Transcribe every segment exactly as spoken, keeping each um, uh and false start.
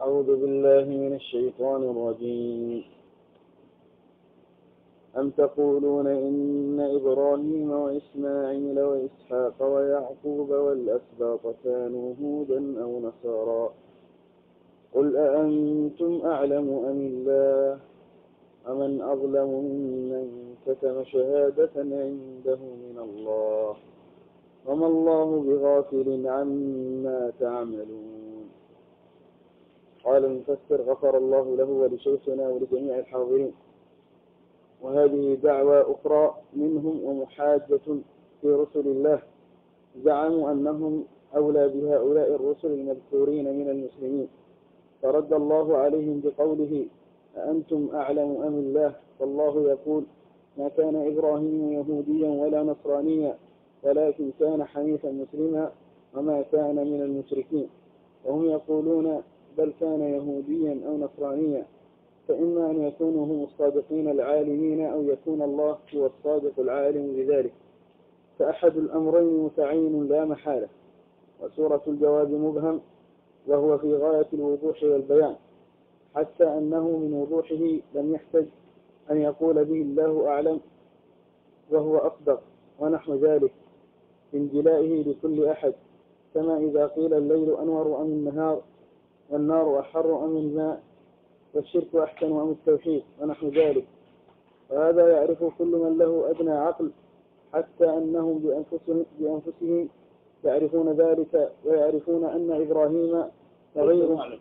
أعوذ بالله من الشيطان الرجيم. أم تقولون إن إبراهيم وإسماعيل وإسحاق ويعقوب والأسباط كانوا هودا أو نصارى قل أأنتم أعلم أم الله أمن أظلم ممن كتم شهادة عنده من الله وما الله بغافل عما تعملون. قال المفسر غفر الله له ولشيخنا ولجميع الحاضرين. وهذه دعوى أخرى منهم ومحاجة في رسل الله، زعموا أنهم أولى بهؤلاء الرسل المذكورين من المسلمين، فرد الله عليهم بقوله أأنتم أعلم أم الله؟ فالله يقول ما كان إبراهيم يهوديا ولا نصرانيا ولكن كان حنيفا مسلما وما كان من المشركين. وهم يقولون بل كان يهوديا أو نصرانيا، فإما أن يكونوا هم الصادقين العالمين أو يكون الله هو الصادق العالم بذلك، فأحد الأمرين متعين لا محالة. وسورة الجواب مبهم وهو في غاية الوضوح والبيان، حتى أنه من وضوحه لم يحتج أن يقول به الله أعلم وهو أصدق ونحو ذلك من جلائه لكل أحد، كما إذا قيل الليل أنور أم النهار والنار أحر أم الماء والشرك أحسن أم التوحيد ونحو ذلك. وهذا يعرف كل من له أدنى عقل، حتى أنهم بأنفسهم, بأنفسهم يعرفون ذلك، ويعرفون أن إبراهيم وغيره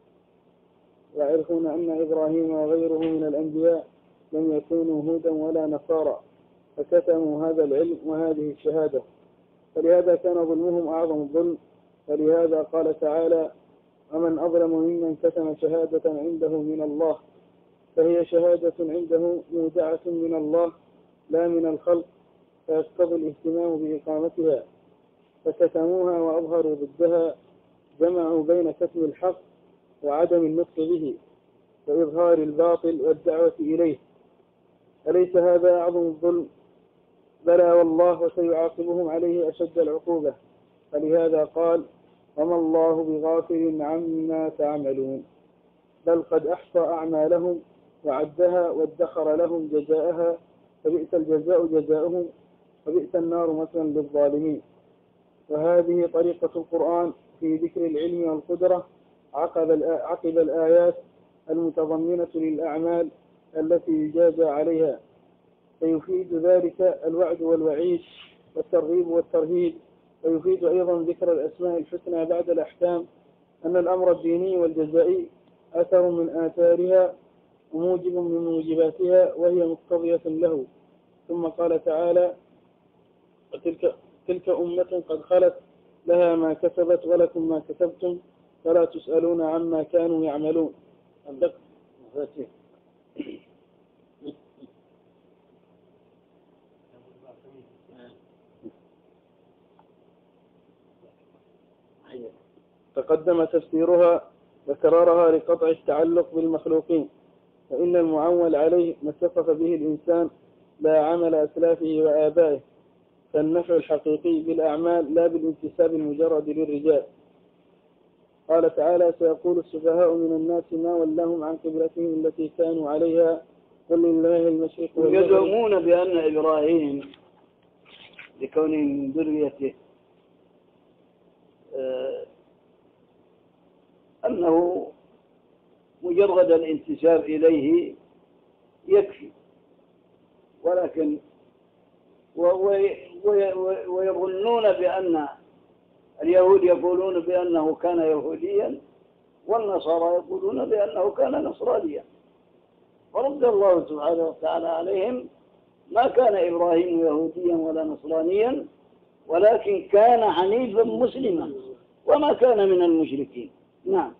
ويعرفون أن إبراهيم وغيره من الأنبياء لم يكونوا هودا ولا نصارى، فكتموا هذا العلم وهذه الشهادة، فلهذا كان ظلمهم أعظم الظلم. فلهذا قال تعالى ومن أظلم ممن كتم شهادة عنده من الله، فهي شهادة عنده مودعة من الله لا من الخلق، فيقتضي الاهتمام بإقامتها، فكتموها وأظهروا ضدها، جمعوا بين كتم الحق وعدم النطق به وإظهار الباطل والدعوة إليه. أليس هذا أعظم الظلم؟ بلى والله، وسيعاقبهم عليه أشد العقوبة. فلهذا قال وما الله بغافل عما تعملون، بل قد أحصى أعمالهم وعدها وادخر لهم جزاءها، فبئس الجزاء جزاؤهم وبئس النار مثلا للظالمين. وهذه طريقة القرآن في ذكر العلم والقدرة عقب عقب الآيات المتضمنة للأعمال التي يجازى عليها، فيفيد ذلك الوعد والوعيد والترغيب والترهيب. ويفيد أيضا ذكر الأسماء الحسنى بعد الأحكام، أن الأمر الديني والجزائي أثر من آثارها وموجب من موجباتها، وهي مقتضية له. ثم قال تعالى وتلك تلك أمة قد خلت لها ما كسبت ولكم ما كسبتم ولا تسألون عما كانوا يعملون. تقدم تفسيرها وكررها لقطع التعلق بالمخلوقين، فإن المعول عليه ما اتصف به الإنسان لا عمل أسلافه وآبائه، فالنفع الحقيقي بالأعمال لا بالانتساب المجرد للرجال. قال تعالى سيقول السفهاء من الناس ما ولاهم عن قبلتهم التي كانوا عليها قل لله المشرق والمغرب. يزعمون بأن إبراهيم لكونه من ذريته آه أنه مجرد الانتساب إليه يكفي، ولكن ويظنون بأن اليهود يقولون بأنه كان يهوديا والنصارى يقولون بأنه كان نصرانيا، فرد الله سبحانه وتعالى عليهم ما كان إبراهيم يهوديا ولا نصرانيا ولكن كان حنيفا مسلما وما كان من المشركين. نعم.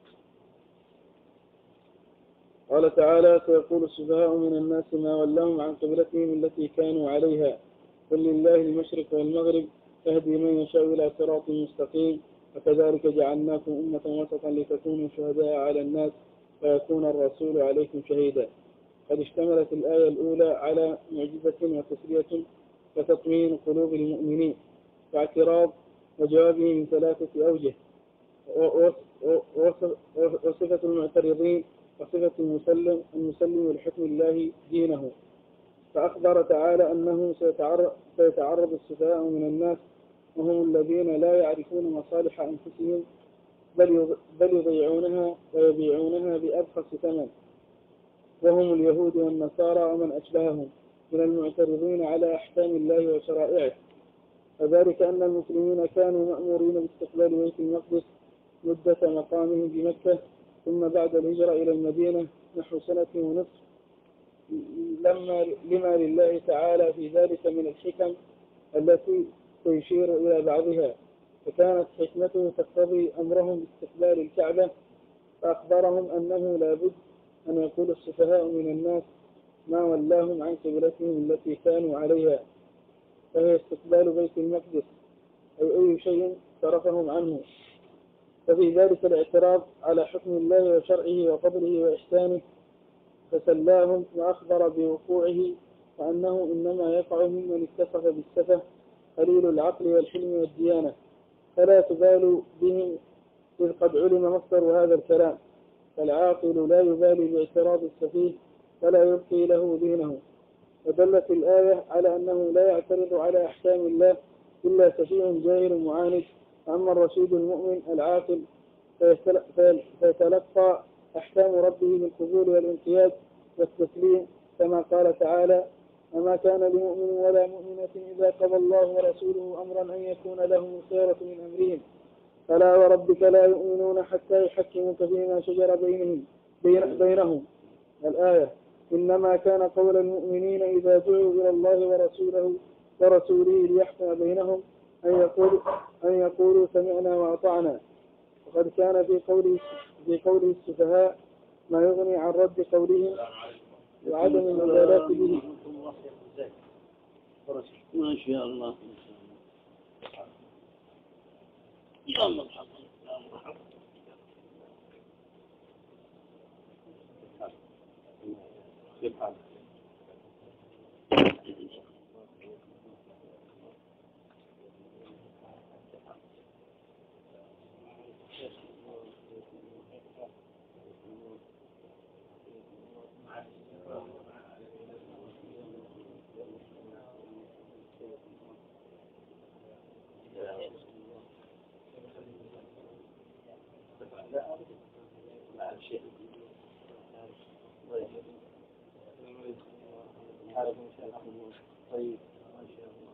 قال تعالى سيقول السفهاء من الناس ما ولاهم عن قبلتهم التي كانوا عليها قل لله المشرق والمغرب يهدي من يشاء إلى صراط مستقيم وكذلك جعلناكم أمة وسطا لتكونوا شهداء على الناس ويكون الرسول عليكم شهيدا. قد اشتملت الآية الأولى على معجزة وتسلية وتطمين قلوب المؤمنين واعتراض وجوابه من ثلاثة أوجه، وصف- وصفة المعترضين وصفة المسلم المسلم لحكم الله دينه. فأخبر تعالى أنه سيتعرض, سيتعرض السفهاء من الناس وهم الذين لا يعرفون مصالح أنفسهم بل بل يضيعونها ويبيعونها بأبخس ثمن، وهم اليهود والنصارى ومن أشبههم من المعترضين على أحكام الله وشرائعه. وذلك أن المسلمين كانوا مأمورين باستقبال بيت المقدس مدة مقامهم بمكة، ثم بعد الهجرة إلى المدينة نحو سنة ونصف، لما لما لله تعالى في ذلك من الحكم التي تشير إلى بعضها، فكانت حكمته تقتضي أمرهم باستقبال الكعبة. فأخبرهم أنه لا بد أن يقول السفهاء من الناس ما ولاهم عن قبلتهم التي كانوا عليها، فهي استقبال بيت المقدس أو أي شيء صرفهم عنه. ففي ذلك الاعتراض على حكم الله وشرعه وفضله وإحسانه، فسلاهم وأخبر بوقوعه، وأنه إنما يقع ممن اتصف بالسفه قليل العقل والحلم والديانة، فلا تبالوا بهم إذ قد علم مصدر هذا الكلام. فالعاقل لا يبالي باعتراض السفيه فلا يبقي له دينه. ودلت الآية على أنه لا يعترض على أحكام الله إلا سفيه جاهل معاند، أما الرشيد المؤمن العاقل فيتلقى أحكام ربه بالقبول والانقياد والتسليم، كما قال تعالى: وما كان لمؤمن ولا مؤمنة إذا قضى الله ورسوله أمرا أن يكون لهم الخيرة من أمرهم، فلا وربك لا يؤمنون حتى يحكموك فيما شجر بينهم بين بينهم الآية. إنما كان قول المؤمنين إذا دعوا إلى الله ورسوله ورسوله ليحكم بينهم أن يقولوا أن يقولوا سمعنا وأطعنا. وقد كان في قوله في قوله السفهاء ما يغني عن رد قولهم وعدم المبالاة به. ما شاء الله. يا مرحبا يا مرحبا. كيف حالك؟ طيب ما شاء الله.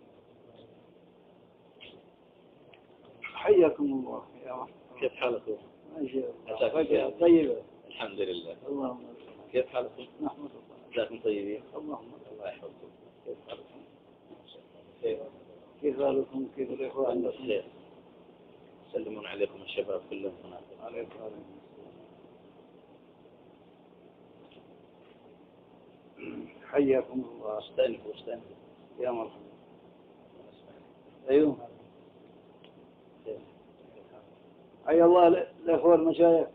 حياكم الله يا مرحبا. كيف حالكم؟ ما شاء الله. طيب الحمد لله. اللهم كيف حالكم؟ نحمد الله. جزاكم طيبين. اللهم الله يحفظكم. كيف حالكم؟ خير. كيف حالكم؟ كيف الإخوان؟ بخير. يسلمون عليكم الشباب كلهم هناك. عليكم. حياكم الله. استأنفوا استأنفوا. يا مرحبا. أيوه. حيا الله الأخوة المشايخ.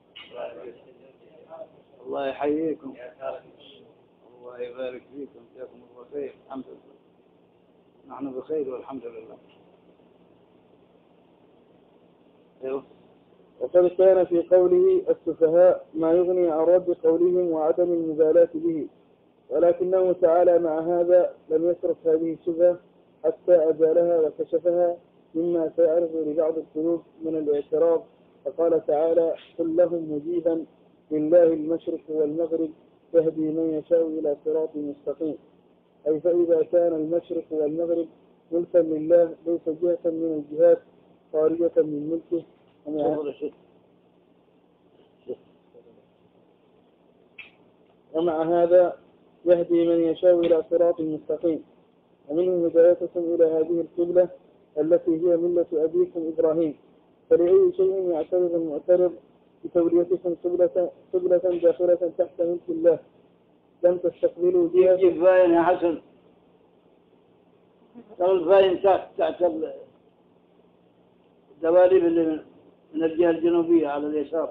الله يحييكم. الله يبارك فيكم. جزاكم الله خير. الحمد لله. نحن بخير والحمد لله. أيوه. وقد كان في قوله السفهاء ما يغني عن رد قولهم وعدم المبالاة به، ولكنه تعالى مع هذا لم يترك هذه الشبهة حتى أزالها وكشفها مما سيعرض لبعض القلوب من الاعتراض. فقال تعالى: قل لهم مجيبا لله المشرق والمغرب يهدي من يشاء إلى صراط مستقيم. أي فإذا كان المشرق والمغرب ملكا لله ليس جهة من الجهات خارجة من ملكه، ومع هذا يهدي من يشاء إلى صراط مستقيم. ومنه هدايتكم إلى هذه القبلة التي هي ملة أبيكم إبراهيم. فلأي شيء يعترض المعترض بتوليتكم قبلة قبلة داخلة تحت ملك الله لم تستقبلوا بها. يجب باين يا حسن. ترى الباين تحت تحت الدواليب اللي من الجهة الجنوبية على اليسار.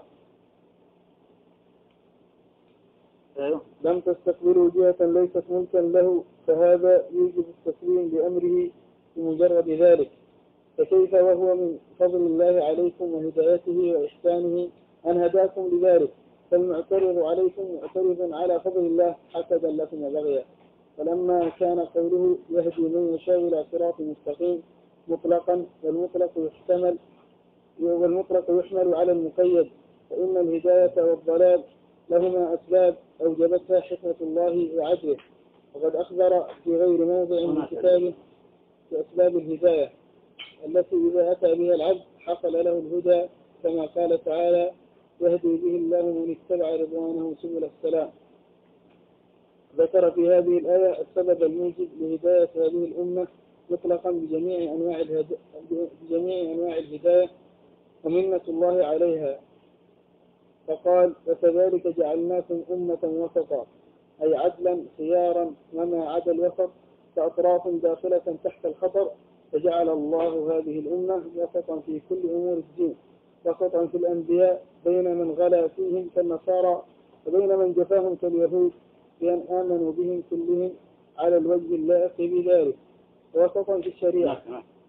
أيوه. لم تستقبلوا جهة ليست ملكا له، فهذا يوجب التسليم بأمره بمجرد ذلك. فكيف وهو من فضل الله عليكم وهدايته وإحسانه أن هداكم لذلك؟ فالمعترض عليكم معترض على فضل الله حسدا لكم وبغيا. فلما كان قوله يهدي من يشاء إلى صراط مستقيم مطلقا، والمطلق يحتمل والمطلق يحمل على المقيد، فإن الهداية والضلال لهما أسباب أوجبتها حكمة الله وعدله، وقد أخبر في غير موضع من كتابه بأسباب الهداية التي إذا أتى بها العبد حصل له الهدى، كما قال تعالى يهدي به الله من اتبع رضوانه سبل السلام. ذكر في هذه الآية السبب الموجب لهداية هذه الأمة مطلقا بجميع أنواع الهداية, بجميع أنواع الهداية ومنة الله عليها، فقال وكذلك جعلناكم أمة وسطا، أي عدلا خيارا، وما عدا الوسط فأطراف داخلة تحت الخطر، فجعل الله هذه الأمة وسطا في كل أمور الدين، وسطا في الأنبياء بين من غلا فيهم كالنصارى وبين من جفاهم كاليهود، بأن آمنوا بهم كلهم على الوجه اللائق بذلك، وسطا في الشريعة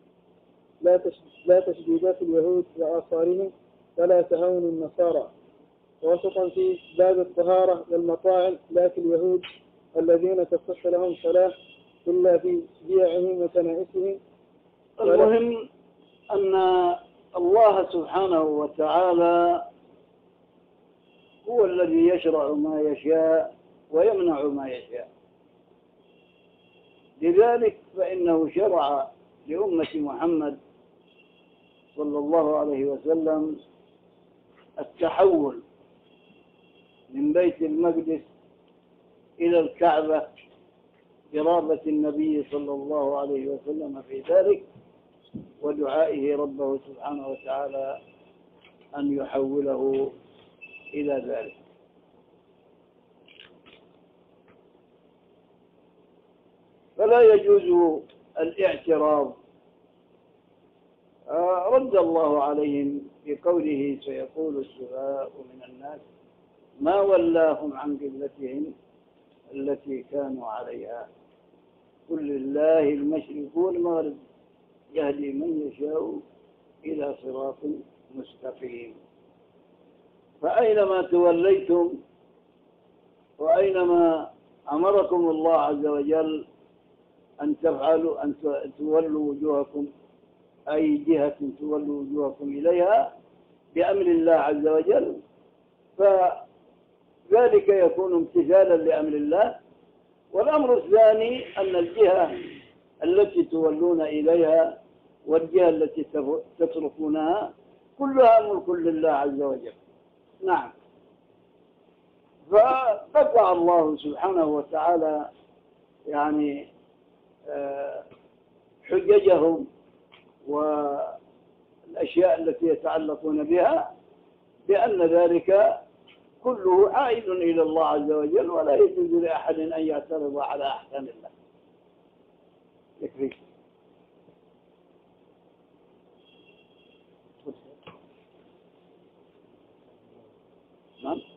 لا تشديدات اليهود وآثارهم ولا تهاون النصارى، وسطا في باب الطهارة والمطاعم لا كاليهود الذين تصح لهم صلاة إلا في بيعهم وكنائسهم. المهم أن الله سبحانه وتعالى هو الذي يشرع ما يشاء ويمنع ما يشاء، لذلك فإنه شرع لأمة محمد صلى الله عليه وسلم التحول من بيت المقدس إلى الكعبة برغبة النبي صلى الله عليه وسلم في ذلك، ودعائه ربه سبحانه وتعالى أن يحوله إلى ذلك. فلا يجوز الاعتراض. رد الله عليهم بقوله سيقول السفهاء من الناس ما ولاهم عن قبلتهم التي كانوا عليها، قل لله المشرق والمغرب يهدي من يشاء إلى صراط مستقيم. فأينما توليتم وأينما أمركم الله عز وجل أن تفعلوا أن تولوا وجوهكم، أي جهة تولوا وجوهكم إليها بأمر الله عز وجل، فذلك يكون امتثالا لأمر الله. والأمر الثاني أن الجهة التي تولون إليها والجهة التي تتركونها كلها ملك لله عز وجل. نعم. فقطع الله سبحانه وتعالى يعني حججهم والأشياء التي يتعلقون بها بأن ذلك كله عائد إلى الله عز وجل، ولا يجوز لأحد أن يعترض على أحكام الله. يكفيك. نعم.